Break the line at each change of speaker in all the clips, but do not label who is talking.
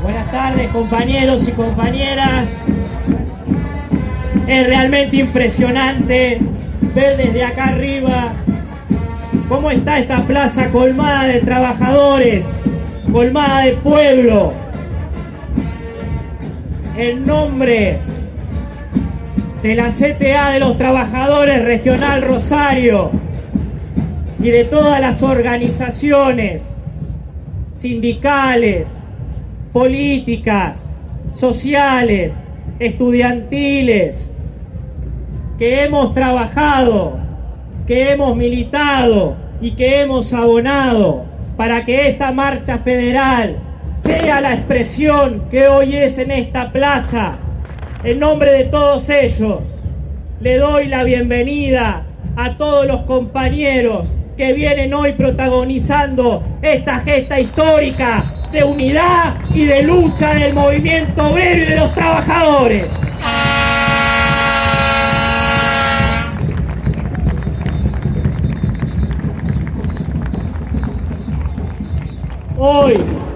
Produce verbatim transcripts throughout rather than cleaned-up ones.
Buenas tardes, compañeros y compañeras. Es realmente impresionante ver desde acá arriba cómo está esta plaza colmada de trabajadores, colmada de pueblo. En nombre de la C T A de los Trabajadores Regional Rosario y de todas las organizaciones sindicales, políticas, sociales, estudiantiles, que hemos trabajado, que hemos militado y que hemos abonado para que esta marcha federal sea la expresión que hoy es en esta plaza. En nombre de todos ellos, le doy la bienvenida a todos los compañeros que vienen hoy protagonizando esta gesta histórica de unidad y de lucha del movimiento obrero y de los trabajadores. Hoy,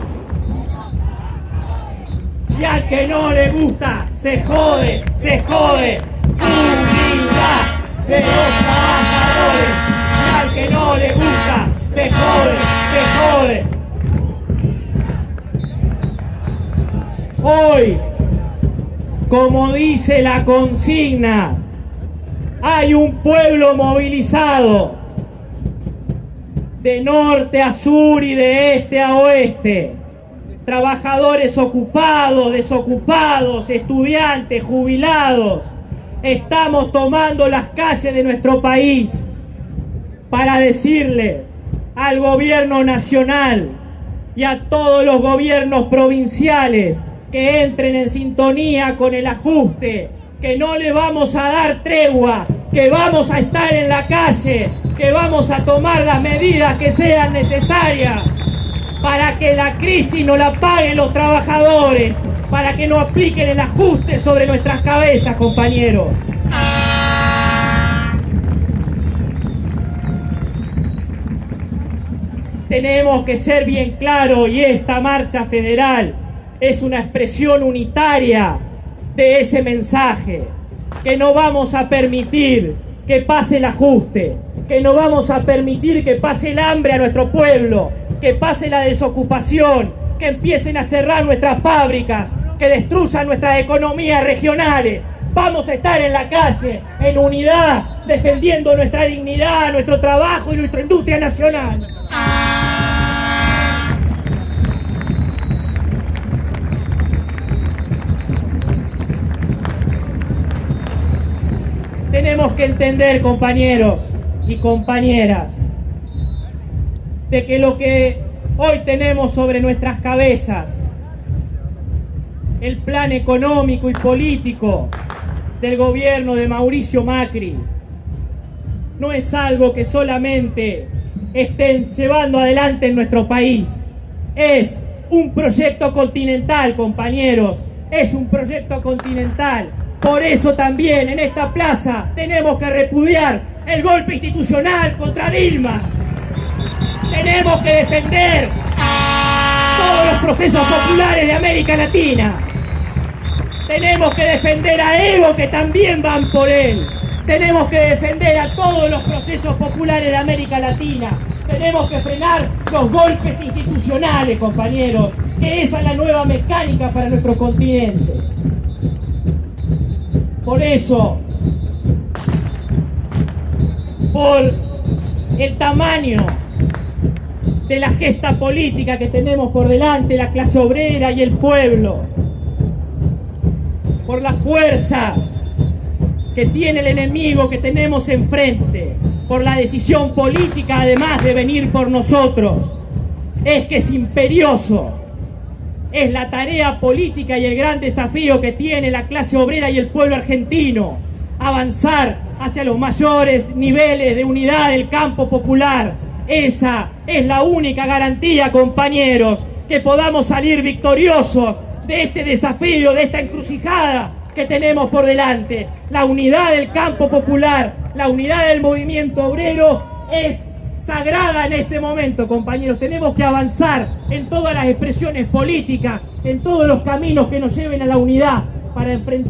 y al que no le gusta, se jode, se jode. Unidad de los trabajadores. Y al que no le gusta, se jode, se jode. Hoy, como dice la consigna, hay un pueblo movilizado de norte a sur y de este a oeste. Trabajadores ocupados, desocupados, estudiantes, jubilados. Estamos tomando las calles de nuestro país para decirle al gobierno nacional y a todos los gobiernos provinciales que entren en sintonía con el ajuste, que no le vamos a dar tregua, que vamos a estar en la calle, que vamos a tomar las medidas que sean necesarias para que la crisis no la paguen los trabajadores, para que no apliquen el ajuste sobre nuestras cabezas, compañeros. Tenemos que ser bien claros, y esta marcha federal es una expresión unitaria de ese mensaje, que no vamos a permitir que pase el ajuste, que no vamos a permitir que pase el hambre a nuestro pueblo, que pase la desocupación, que empiecen a cerrar nuestras fábricas, que destruyan nuestras economías regionales. Vamos a estar en la calle, en unidad, defendiendo nuestra dignidad, nuestro trabajo y nuestra industria nacional. Tenemos que entender, compañeros y compañeras, de que lo que hoy tenemos sobre nuestras cabezas, el plan económico y político del gobierno de Mauricio Macri, no es algo que solamente estén llevando adelante en nuestro país. Es un proyecto continental, compañeros, es un proyecto continental. Por eso también en esta plaza tenemos que repudiar el golpe institucional contra Dilma. Tenemos que defender todos los procesos populares de América Latina. Tenemos que defender a Evo, que también van por él. Tenemos que defender a todos los procesos populares de América Latina. Tenemos que frenar los golpes institucionales, compañeros, que esa es la nueva mecánica para nuestro continente. Por eso, por el tamaño de la gesta política que tenemos por delante, la clase obrera y el pueblo, por la fuerza que tiene el enemigo que tenemos enfrente, por la decisión política además de venir por nosotros, es que es imperioso. Es la tarea política y el gran desafío que tiene la clase obrera y el pueblo argentino, avanzar hacia los mayores niveles de unidad del campo popular. Esa es la única garantía, compañeros, que podamos salir victoriosos de este desafío, de esta encrucijada que tenemos por delante. La unidad del campo popular, la unidad del movimiento obrero es sagrada en este momento, compañeros. Tenemos que avanzar en todas las expresiones políticas, en todos los caminos que nos lleven a la unidad para enfrentar